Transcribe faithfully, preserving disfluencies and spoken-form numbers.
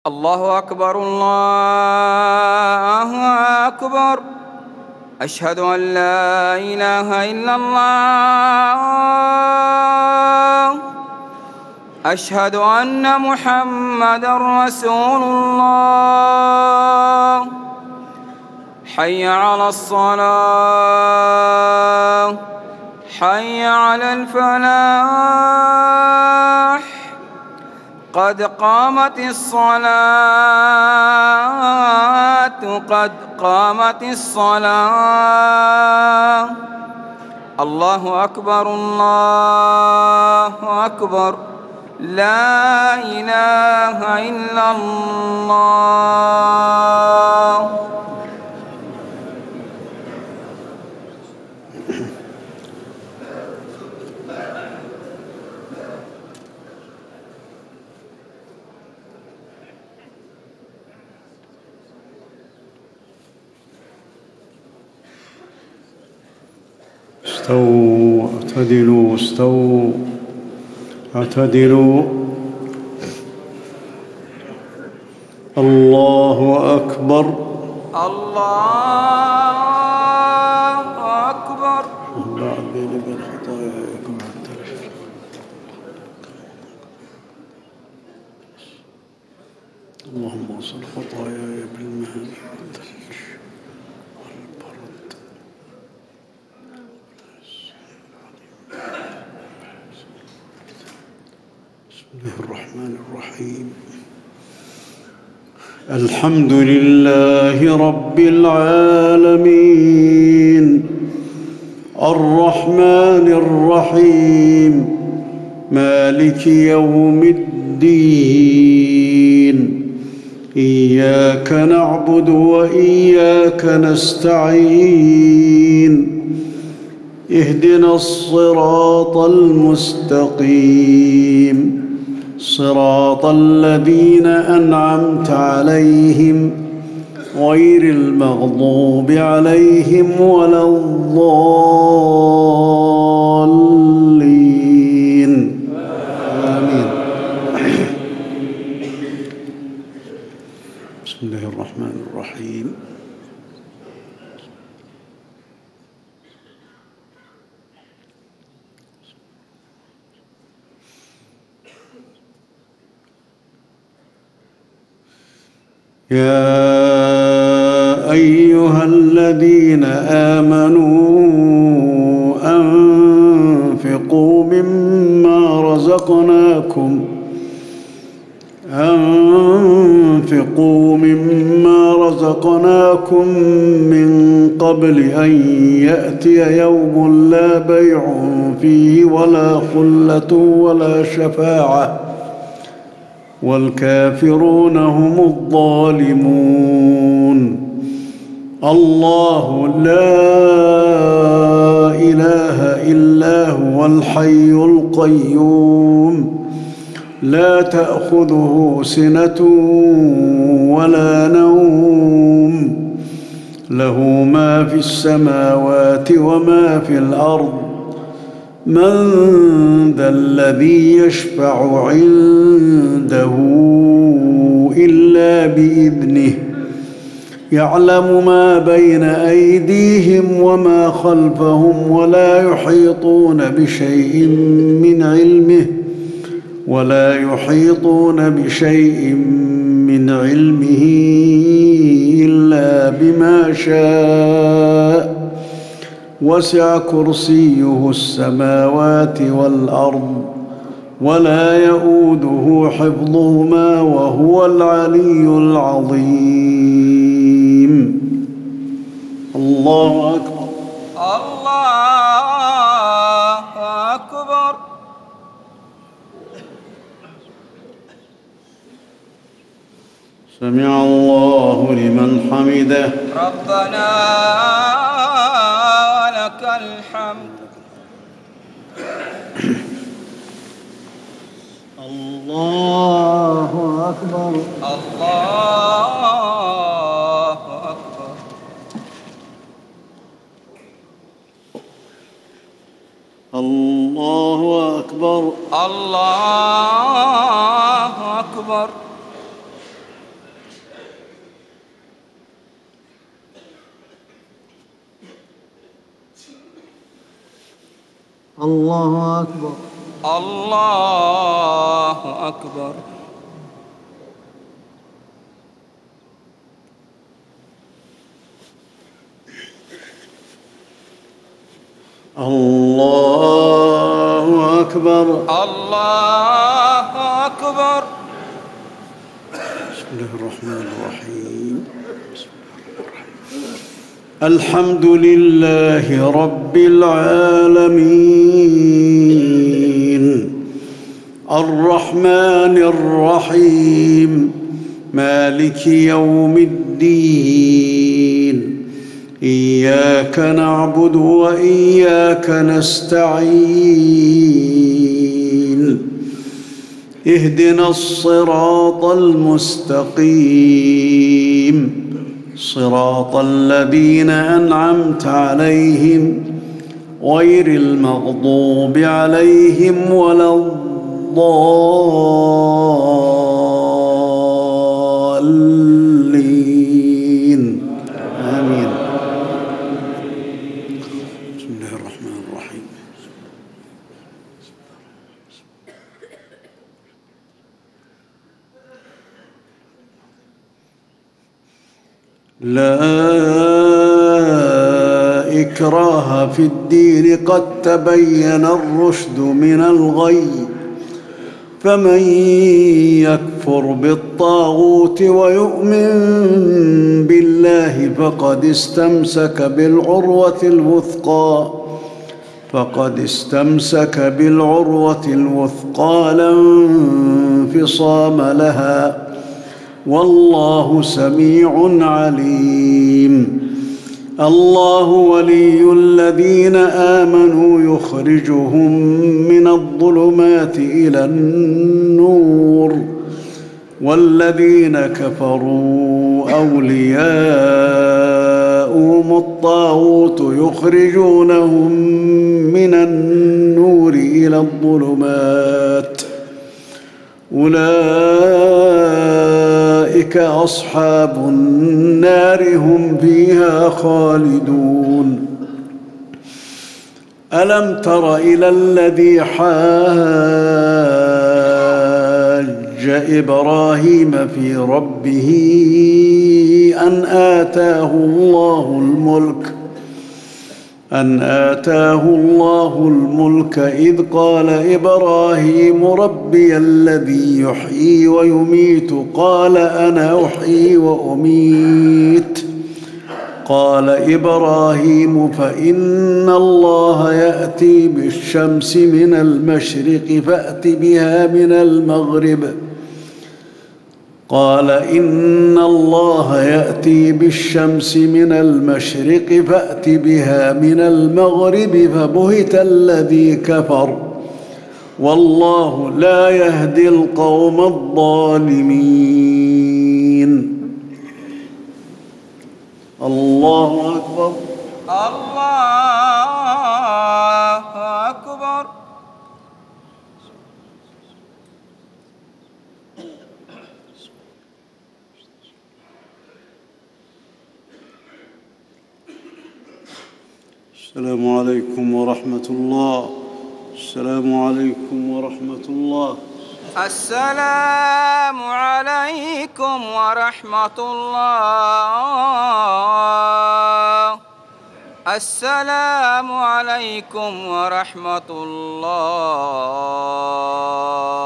الله أكبر الله أكبر. أشهد أن لا إله إلا الله. أشهد أن محمدًا رسول الله. حي على الصلاة، حي على الفلاح، قد قامت الصلاة، قد قامت الصلاة. الله أكبر الله أكبر. لا إله إلا الله. استووا اعتدلوا استووا اعتدلوا. الله أكبر الله أكبر. الله بيني وبين خطاياكم حتى اللهم وصل خطاياي بالماء والثلج والبرد. بسم الله الرحمن الرحيم. الحمد لله رب العالمين الرحمن الرحيم مالك يوم الدين. إياك نعبد وإياك نستعين. اهدنا الصراط المستقيم صراط الذين أنعمت عليهم غير المغضوب عليهم ولا الضالين. آمين. بسم الله الرحمن الرحيم. يا أيها الذين آمنوا أنفقوا مما رزقناكم أنفقوا مما رزقناكم من قبل أن يأتي يوم لا بيع فيه ولا خلة ولا شفاعة والكافرون هم الظالمون. الله لا إله إلا هو الحي القيوم لا تأخذه سنة ولا نوم له ما في السماوات وما في الأرض. من ذا الذي يشفع عنده إلا بإذنه. يعلم ما بين أيديهم وما خلفهم ولا يحيطون بشيء من علمه ولا يحيطون بشيء من علمه إلا بما شاء. وسع كرسيه السماوات والأرض ولا يؤوده حفظهما وهو العلي العظيم. الله أكبر الله أكبر. سمع الله لمن حمده. ربنا لك الحمد. الله أكبر الله أكبر. الله أكبر الله أكبر. الله أكبر. الله أكبر. الله أكبر. الله أكبر. بسم الله الرحمن الرحيم. الحمد لله رب العالمين الرحمن الرحيم مالك يوم الدين إياك نعبد وإياك نستعين اهدنا الصراط المستقيم صراط الذين أنعمت عليهم غير المغضوب عليهم ولا الضالين آمين. بسم الله الرحمن الرحيم. لا إكراه في الدين قد تبين الرشد من الغي فمن يكفر بالطاغوت ويؤمن بالله فقد استمسك بالعروة الوثقى فقد استمسك بالعروة الوثقى لا انفصام لها والله سميع عليم. الله ولي الذين آمنوا يخرجهم من الظلمات إلى النور والذين كفروا أولياؤهم الطاغوت يخرجونهم من النور إلى الظلمات أولئك أصحاب النار هم فيها خالدون. ألم تر إلى الذي حاج إبراهيم في ربه أن آتاه الله الملك أن آتاه الله الملك إذ قال إبراهيم ربي الذي يحيي ويميت قال أنا أحيي وأميت قال إبراهيم فإن الله يأتي بالشمس من المشرق فأت بها من المغرب قال إن الله يأتي بالشمس من المشرق فأت بها من المغرب فبهت الذي كفر والله لا يهدي القوم الظالمين. الله أكبر. الله أكبر. السلام عليكم ورحمة الله. السلام عليكم ورحمة الله. السلام عليكم ورحمة الله. السلام عليكم ورحمة الله.